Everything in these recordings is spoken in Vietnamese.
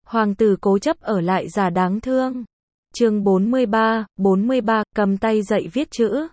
Hoàng tử cố chấp ở lại giả đáng thương. Chương 43, cầm tay dậy viết chữ.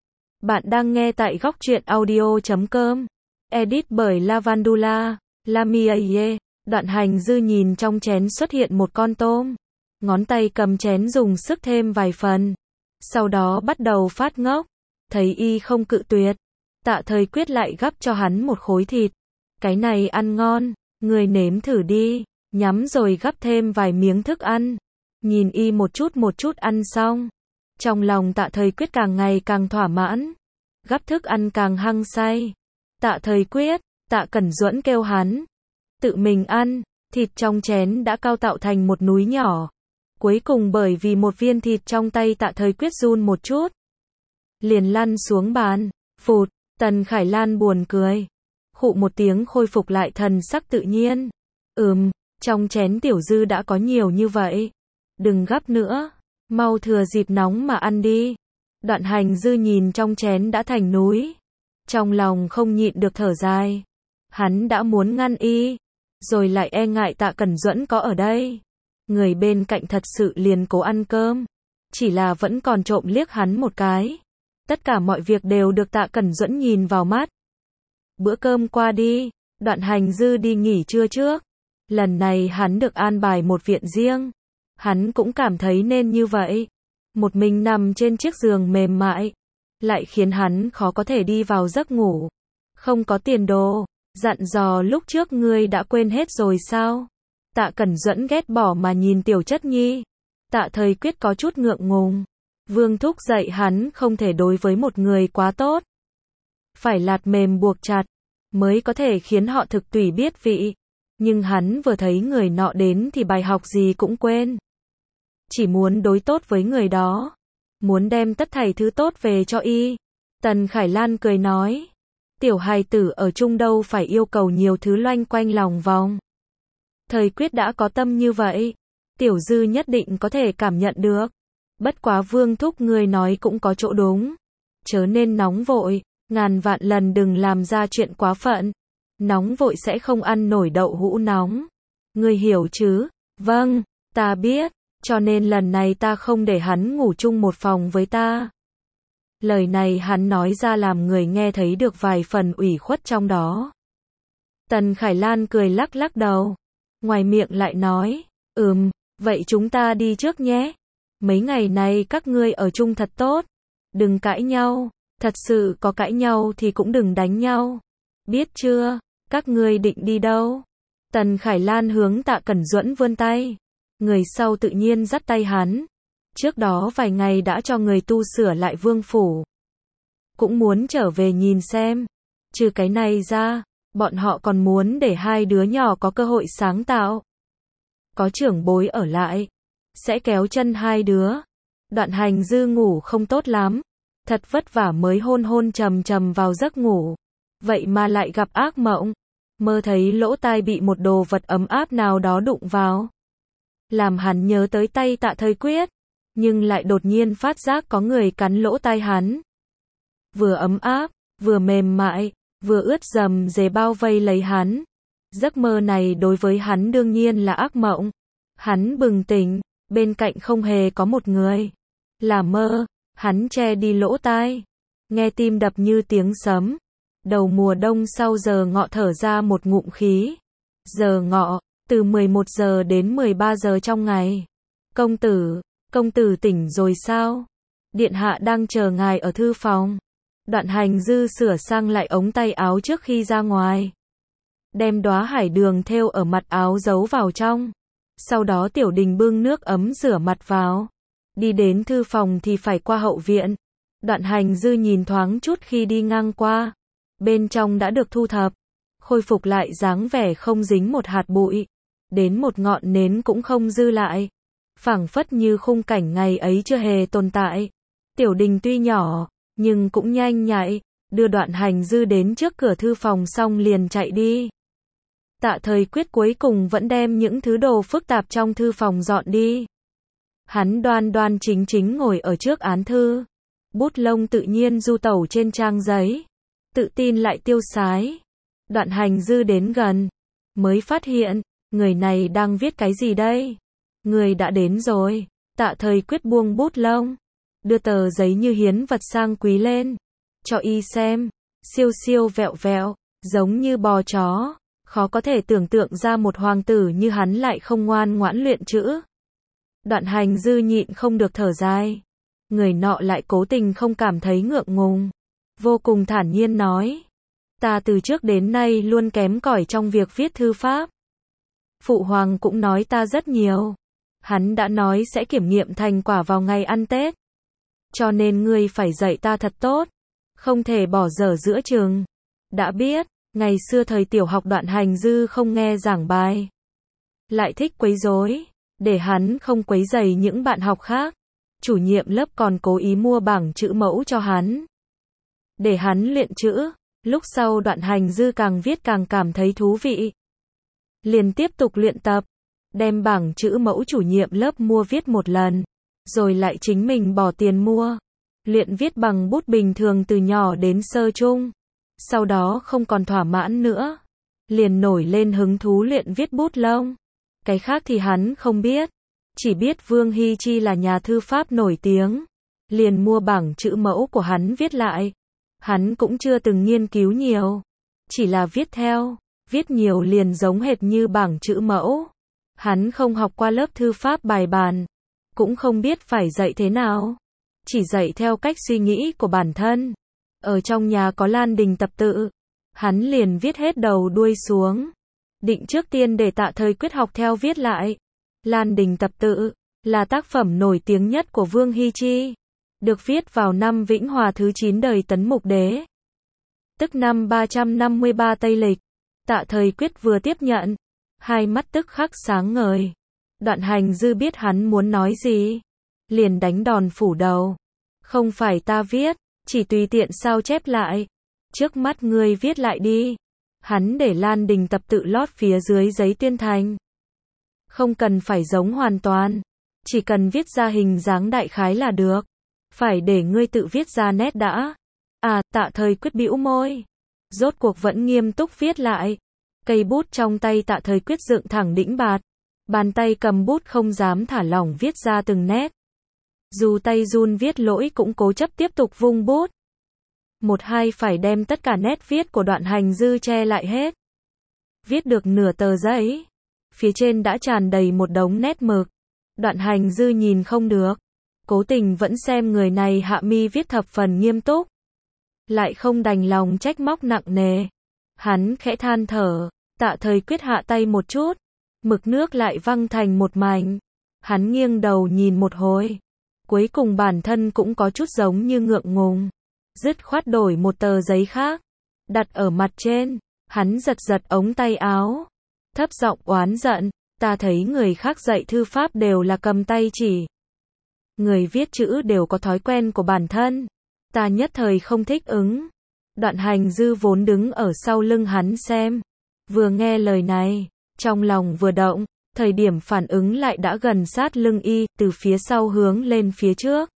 Bạn đang nghe tại góc truyện audio.com. Edit bởi Lavandula, Lamiaye. Đoạn Hành Dư nhìn trong chén xuất hiện một con tôm. Ngón tay cầm chén dùng sức thêm vài phần. Sau đó bắt đầu phát ngốc. Thấy y không cự tuyệt. Tạ Thời Quyết lại gắp cho hắn một khối thịt. Cái này ăn ngon, người nếm thử đi. Nhắm rồi gắp thêm vài miếng thức ăn. Nhìn y một chút ăn xong. Trong lòng Tạ Thời Quyết càng ngày càng thỏa mãn. Gắp thức ăn càng hăng say. Tạ Thời Quyết, Tạ Cẩn Duẫn kêu hắn. Tự mình ăn, thịt trong chén đã cao tạo thành một núi nhỏ. Cuối cùng bởi vì một viên thịt trong tay Tạ Thời Quyết run một chút. Liền lăn xuống bàn. Phụt, Tần Khải Lan buồn cười. Khụ một tiếng khôi phục lại thần sắc tự nhiên. Trong chén tiểu dư đã có nhiều như vậy. Đừng gắp nữa. Mau thừa dịp nóng mà ăn đi. Đoạn Hành Dư nhìn trong chén đã thành núi. Trong lòng không nhịn được thở dài. Hắn đã muốn ngăn y. Rồi lại e ngại Tạ Cẩn Duẫn có ở đây. Người bên cạnh thật sự liền cố ăn cơm. Chỉ là vẫn còn trộm liếc hắn một cái. Tất cả mọi việc đều được Tạ Cẩn Duẫn nhìn vào mắt. Bữa cơm qua đi. Đoạn Hành Dư đi nghỉ trưa trước. Lần này hắn được an bài một viện riêng. Hắn cũng cảm thấy nên như vậy. Một mình nằm trên chiếc giường mềm mại. Lại khiến hắn khó có thể đi vào giấc ngủ. Không có tiền đồ. Dặn dò lúc trước ngươi đã quên hết rồi sao? Tạ Cẩn Duẫn ghét bỏ mà nhìn Tiểu Chất Nhi. Tạ Thời Quyết có chút ngượng ngùng. Vương thúc dạy hắn không thể đối với một người quá tốt. Phải lạt mềm buộc chặt. Mới có thể khiến họ thực tùy biết vị. Nhưng hắn vừa thấy người nọ đến thì bài học gì cũng quên. Chỉ muốn đối tốt với người đó. Muốn đem tất thảy thứ tốt về cho y. Tần Khải Lan cười nói. Tiểu hài tử ở chung đâu phải yêu cầu nhiều thứ loanh quanh lòng vòng. Thời Quyết đã có tâm như vậy. Tiểu Dư nhất định có thể cảm nhận được. Bất quá Vương thúc người nói cũng có chỗ đúng. Chớ nên nóng vội. Ngàn vạn lần đừng làm ra chuyện quá phận. Nóng vội sẽ không ăn nổi đậu hũ nóng. Ngươi hiểu chứ? Vâng, ta biết. Cho nên lần này ta không để hắn ngủ chung một phòng với ta. Lời này hắn nói ra làm người nghe thấy được vài phần ủy khuất trong đó. Tần Khải Lan cười lắc lắc đầu. Ngoài miệng lại nói. Vậy chúng ta đi trước nhé. Mấy ngày này các ngươi ở chung thật tốt. Đừng cãi nhau. Thật sự có cãi nhau thì cũng đừng đánh nhau. Biết chưa? Các ngươi định đi đâu? Tần Khải Lan hướng Tạ Cẩn Duẫn vươn tay. Người sau tự nhiên dắt tay hắn. Trước đó vài ngày đã cho người tu sửa lại vương phủ. Cũng muốn trở về nhìn xem. Trừ cái này ra, bọn họ còn muốn để hai đứa nhỏ có cơ hội sáng tạo. Có trưởng bối ở lại. Sẽ kéo chân hai đứa. Đoạn Hành Dư ngủ không tốt lắm. Thật vất vả mới hôn trầm vào giấc ngủ. Vậy mà lại gặp ác mộng. Mơ thấy lỗ tai bị một đồ vật ấm áp nào đó đụng vào. Làm hắn nhớ tới tay Tạ Thời Quyết. Nhưng lại đột nhiên phát giác có người cắn lỗ tai hắn. Vừa ấm áp, vừa mềm mại, vừa ướt dầm dề bao vây lấy hắn. Giấc mơ này đối với hắn đương nhiên là ác mộng. Hắn bừng tỉnh, bên cạnh không hề có một người. Là mơ, hắn che đi lỗ tai. Nghe tim đập như tiếng sấm. Đầu mùa đông sau giờ ngọ thở ra một ngụm khí. Giờ ngọ, từ 11 giờ đến 13 giờ trong ngày. Công tử tỉnh rồi sao? Điện hạ đang chờ ngài ở thư phòng. Đoạn Hành Dư sửa sang lại ống tay áo trước khi ra ngoài. Đem đóa hải đường thêu ở mặt áo giấu vào trong. Sau đó Tiểu Đình bưng nước ấm rửa mặt vào. Đi đến thư phòng thì phải qua hậu viện. Đoạn Hành Dư nhìn thoáng chút khi đi ngang qua. Bên trong đã được thu thập. Khôi phục lại dáng vẻ không dính một hạt bụi. Đến một ngọn nến cũng không dư lại. Phảng phất như khung cảnh ngày ấy chưa hề tồn tại. Tiểu Đình tuy nhỏ, nhưng cũng nhanh nhạy. Đưa Đoạn Hành Dư đến trước cửa thư phòng xong liền chạy đi. Tạ Thời Quyết cuối cùng vẫn đem những thứ đồ phức tạp trong thư phòng dọn đi. Hắn đoan đoan chính ngồi ở trước án thư. Bút lông tự nhiên du tẩu trên trang giấy. Tự tin lại tiêu sái. Đoạn Hành Dư đến gần. Mới phát hiện, Người này đang viết cái gì đây? Người đã đến rồi. Tạ Thời Quyết buông bút lông, đưa tờ giấy như hiến vật sang quý lên, cho y xem, siêu siêu vẹo vẹo, giống như bò chó, khó có thể tưởng tượng ra một hoàng tử như hắn lại không ngoan ngoãn luyện chữ. Đoạn Hành Dư nhịn không được thở dài. Người nọ lại cố tình không cảm thấy ngượng ngùng, vô cùng thản nhiên nói: ta từ trước đến nay luôn kém cỏi trong việc viết thư pháp. Phụ hoàng cũng nói ta rất nhiều. Hắn đã nói sẽ kiểm nghiệm thành quả vào ngày ăn Tết. Cho nên ngươi phải dạy ta thật tốt, không thể bỏ dở giữa chừng. Đã biết, ngày xưa thời tiểu học Đoạn Hành Dư không nghe giảng bài, lại thích quấy rối, để hắn không quấy rầy những bạn học khác. Chủ nhiệm lớp còn cố ý mua bảng chữ mẫu cho hắn, để hắn luyện chữ. Lúc sau Đoạn Hành Dư càng viết càng cảm thấy thú vị, liền tiếp tục luyện tập, đem bảng chữ mẫu chủ nhiệm lớp mua viết một lần, rồi lại chính mình bỏ tiền mua, luyện viết bằng bút bình thường từ nhỏ đến sơ trung. Sau đó không còn thỏa mãn nữa, liền nổi lên hứng thú luyện viết bút lông. Cái khác thì hắn không biết, chỉ biết Vương Hy Chi là nhà thư pháp nổi tiếng, liền mua bảng chữ mẫu của hắn viết lại. Hắn cũng chưa từng nghiên cứu nhiều, chỉ là viết theo, viết nhiều liền giống hệt như bảng chữ mẫu. Hắn không học qua lớp thư pháp bài bản, cũng không biết phải dạy thế nào, chỉ dạy theo cách suy nghĩ của bản thân. Ở trong nhà có Lan Đình tập tự, hắn liền viết hết đầu đuôi xuống, định trước tiên để Tạ Thời Quyết học theo viết lại. Lan Đình tập tự là tác phẩm nổi tiếng nhất của Vương Hy Chi, được viết vào năm Vĩnh Hòa thứ 9 đời Tấn Mục Đế, tức năm 353 Tây Lịch. Tạ Thời Quyết vừa tiếp nhận, hai mắt tức khắc sáng ngời. Đoạn Hành Dư biết hắn muốn nói gì, liền đánh đòn phủ đầu. Không phải ta viết, chỉ tùy tiện sao chép lại. Trước mắt ngươi viết lại đi. Hắn để Lan Đình tập tự lót phía dưới giấy tuyên thành. Không cần phải giống hoàn toàn, chỉ cần viết ra hình dáng đại khái là được. Phải để ngươi tự viết ra nét đã. À, Tạ Thời Quyết bĩu môi, rốt cuộc vẫn nghiêm túc viết lại. Cây bút trong tay Tạ Thời Quyết dựng thẳng đĩnh bạt, bàn tay cầm bút không dám thả lỏng viết ra từng nét. Dù tay run viết lỗi cũng cố chấp tiếp tục vung bút. Một hai phải đem tất cả nét viết của Đoạn Hành Dư che lại hết. Viết được nửa tờ giấy, phía trên đã tràn đầy một đống nét mực. Đoạn Hành Dư nhìn không được, cố tình vẫn xem người này hạ mi viết thập phần nghiêm túc, lại không đành lòng trách móc nặng nề. Hắn khẽ than thở. Tạ Thời Quyết hạ tay một chút, mực nước lại văng thành một mảnh. Hắn nghiêng đầu nhìn một hồi, cuối cùng bản thân cũng có chút giống như ngượng ngùng, dứt khoát đổi một tờ giấy khác, đặt ở mặt trên. Hắn giật giật ống tay áo, thấp giọng oán giận: ta thấy người khác dạy thư pháp đều là cầm tay chỉ, người viết chữ đều có thói quen của bản thân, ta nhất thời không thích ứng. Đoạn Hành Dư vốn đứng ở sau lưng hắn xem, vừa nghe lời này, trong lòng vừa động, thời điểm phản ứng lại đã gần sát lưng y, từ phía sau hướng lên phía trước.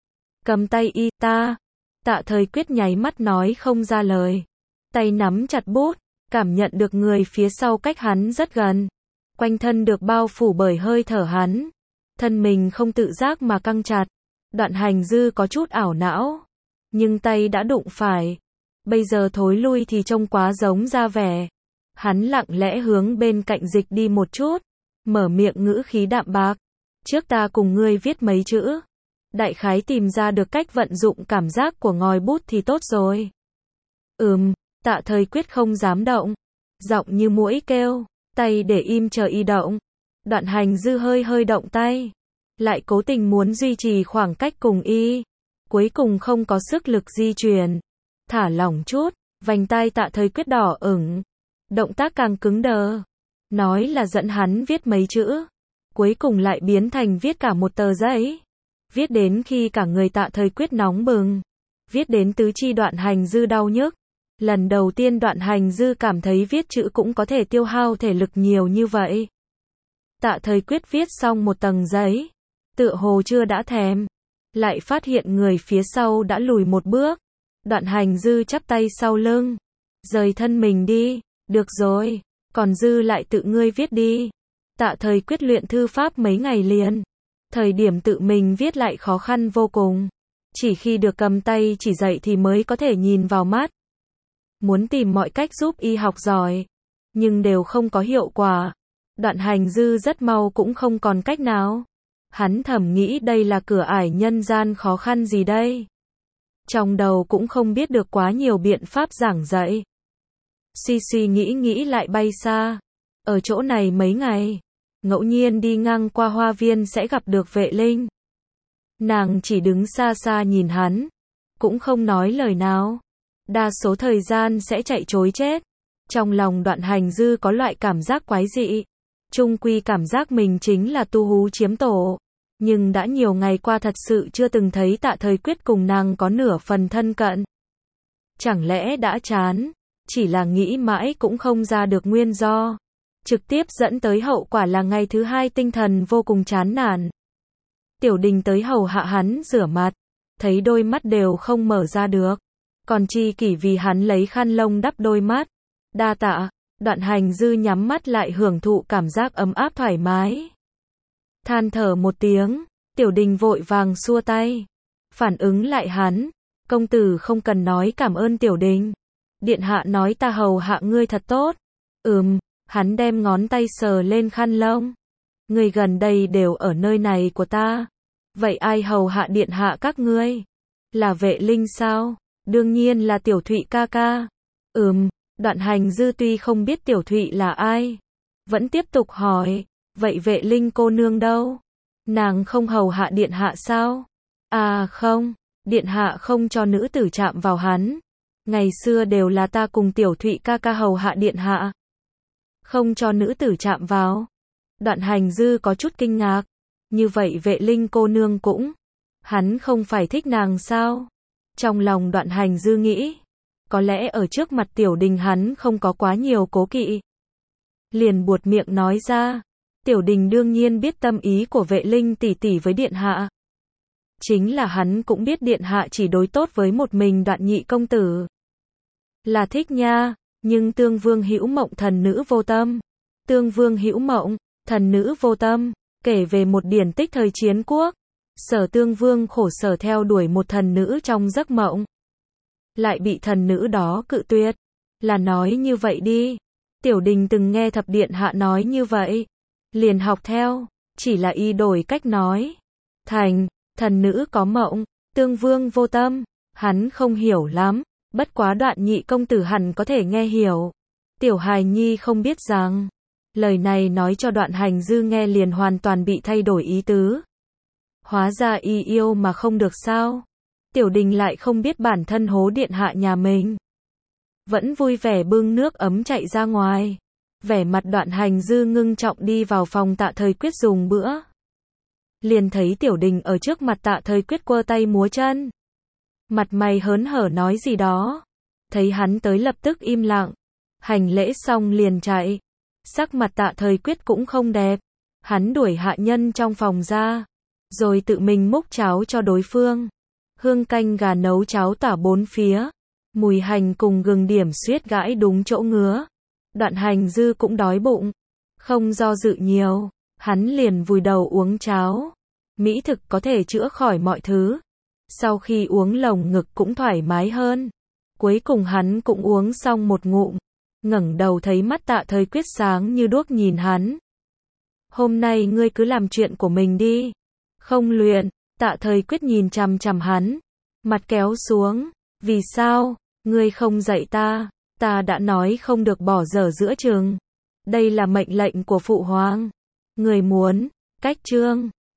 Cầm tay y, ta. Tạ Thời Quyết nháy mắt nói không ra lời, tay nắm chặt bút, cảm nhận được người phía sau cách hắn rất gần, quanh thân được bao phủ bởi hơi thở hắn, thân mình không tự giác mà căng chặt. Đoạn Hành Dư có chút ảo não, nhưng tay đã đụng phải, bây giờ thối lui thì trông quá giống ra vẻ. Hắn lặng lẽ hướng bên cạnh dịch đi một chút, mở miệng ngữ khí đạm bạc: trước ta cùng ngươi viết mấy chữ, đại khái tìm ra được cách vận dụng cảm giác của ngòi bút thì tốt rồi. Tạ Thời Quyết không dám động, giọng như muỗi kêu, tay để im chờ y động. Đoạn Hành Dư hơi hơi động tay, lại cố tình muốn duy trì khoảng cách cùng y, cuối cùng không có sức lực di chuyển, thả lỏng chút, vành tai Tạ Thời Quyết đỏ ửng, động tác càng cứng đờ. Nói là dẫn hắn viết mấy chữ, cuối cùng lại biến thành viết cả một tờ giấy. Viết đến khi cả người Tạ Thời Quyết nóng bừng, viết đến tứ chi Đoạn Hành Dư đau nhức. Lần đầu tiên Đoạn Hành Dư cảm thấy viết chữ cũng có thể tiêu hao thể lực nhiều như vậy. Tạ Thời Quyết viết xong một tầng giấy, tựa hồ chưa đã thèm, lại phát hiện người phía sau đã lùi một bước. Đoạn Hành Dư chắp tay sau lưng, rời thân mình đi. Được rồi, còn dư lại tự ngươi viết đi. Tạ Thời Quyết luyện thư pháp mấy ngày liền. Thời điểm tự mình viết lại khó khăn vô cùng. Chỉ khi được cầm tay chỉ dạy thì mới có thể nhìn vào mắt. Muốn tìm mọi cách giúp y học giỏi, nhưng đều không có hiệu quả. Đoạn Hành Dư rất mau cũng không còn cách nào. Hắn thầm nghĩ đây là cửa ải nhân gian khó khăn gì đây. Trong đầu cũng không biết được quá nhiều biện pháp giảng dạy. Suy suy nghĩ lại bay xa. Ở chỗ này mấy ngày, ngẫu nhiên đi ngang qua hoa viên sẽ gặp được Vệ Linh. Nàng chỉ đứng xa xa nhìn hắn, cũng không nói lời nào. Đa số thời gian sẽ chạy trối chết. Trong lòng Đoạn Hành Dư có loại cảm giác quái dị. Chung quy cảm giác mình chính là tu hú chiếm tổ. Nhưng đã nhiều ngày qua thật sự chưa từng thấy Tạ Thời Quyết cùng nàng có nửa phần thân cận. Chẳng lẽ đã chán? Chỉ là nghĩ mãi cũng không ra được nguyên do. Trực tiếp dẫn tới hậu quả là ngày thứ hai tinh thần vô cùng chán nản. Tiểu Đình tới hầu hạ hắn rửa mặt, thấy đôi mắt đều không mở ra được. Còn Chi Kỷ vì hắn lấy khăn lông đắp đôi mắt. Đa tạ. Đoạn Hành Dư nhắm mắt lại hưởng thụ cảm giác ấm áp thoải mái. Than thở một tiếng, Tiểu Đình vội vàng xua tay. Phản ứng lại hắn, công tử không cần nói cảm ơn Tiểu Đình. Điện hạ nói ta hầu hạ ngươi thật tốt. Hắn đem ngón tay sờ lên khăn lông. Ngươi gần đây đều ở nơi này của ta. Vậy ai hầu hạ điện hạ các ngươi? Là Vệ Linh sao? Đương nhiên là Tiểu Thụy ca ca. Đoạn Hành Dư tuy không biết Tiểu Thụy là ai, vẫn tiếp tục hỏi, vậy Vệ Linh cô nương đâu? Nàng không hầu hạ điện hạ sao? À không, điện hạ không cho nữ tử chạm vào hắn. Ngày xưa đều là ta cùng Tiểu Thụy ca ca hầu hạ điện hạ. Không cho nữ tử chạm vào. Đoạn Hành Dư có chút kinh ngạc. Như vậy Vệ Linh cô nương cũng, hắn không phải thích nàng sao? Trong lòng Đoạn Hành Dư nghĩ, có lẽ ở trước mặt Tiểu Đình hắn không có quá nhiều cố kỵ. Liền buột miệng nói ra, Tiểu Đình đương nhiên biết tâm ý của Vệ Linh tỷ tỷ với điện hạ. Chính là hắn cũng biết điện hạ chỉ đối tốt với một mình Đoạn nhị công tử. Là thích nha, nhưng Tương Vương Hữu Mộng thần nữ vô tâm. Tương Vương Hữu Mộng, thần nữ vô tâm, kể về một điển tích thời chiến quốc. Sở Tương Vương khổ sở theo đuổi một thần nữ trong giấc mộng. Lại bị thần nữ đó cự tuyệt. Là nói như vậy đi. Tiểu Đình từng nghe thập điện hạ nói như vậy. Liền học theo, chỉ là y đổi cách nói. Thành, thần nữ có mộng, Tương Vương vô tâm. Hắn không hiểu lắm, bất quá Đoạn nhị công tử hẳn có thể nghe hiểu. Tiểu hài nhi không biết rằng, lời này nói cho Đoạn Hành Dư nghe liền hoàn toàn bị thay đổi ý tứ. Hóa ra y yêu mà không được sao? Tiểu Đình lại không biết bản thân hố điện hạ nhà mình. Vẫn vui vẻ bưng nước ấm chạy ra ngoài. Vẻ mặt Đoạn Hành Dư ngưng trọng đi vào phòng Tạ Thời Quyết dùng bữa. Liền thấy Tiểu Đình ở trước mặt Tạ Thời Quyết quơ tay múa chân. Mặt mày hớn hở nói gì đó. Thấy hắn tới lập tức im lặng. Hành lễ xong liền chạy. Sắc mặt Tạ Thời Quyết cũng không đẹp. Hắn đuổi hạ nhân trong phòng ra. Rồi tự mình múc cháo cho đối phương. Hương canh gà nấu cháo tỏa bốn phía. Mùi hành cùng gừng điểm xuyết gãi đúng chỗ ngứa. Đoạn Hành Dư cũng đói bụng. Không do dự nhiều. Hắn liền vùi đầu uống cháo. Mỹ thực có thể chữa khỏi mọi thứ. Sau khi uống lồng ngực cũng thoải mái hơn. Cuối cùng hắn cũng uống xong một ngụm. Ngẩng đầu thấy mắt Tạ Thời Quyết sáng như đuốc nhìn hắn. Hôm nay ngươi cứ làm chuyện của mình đi. Không luyện. Tạ Thời Quyết nhìn chằm chằm hắn. Mặt kéo xuống. Vì sao? Ngươi không dạy ta. Ta đã nói không được bỏ dở giữa chừng. Đây là mệnh lệnh của phụ hoàng. Người muốn. Cách chương.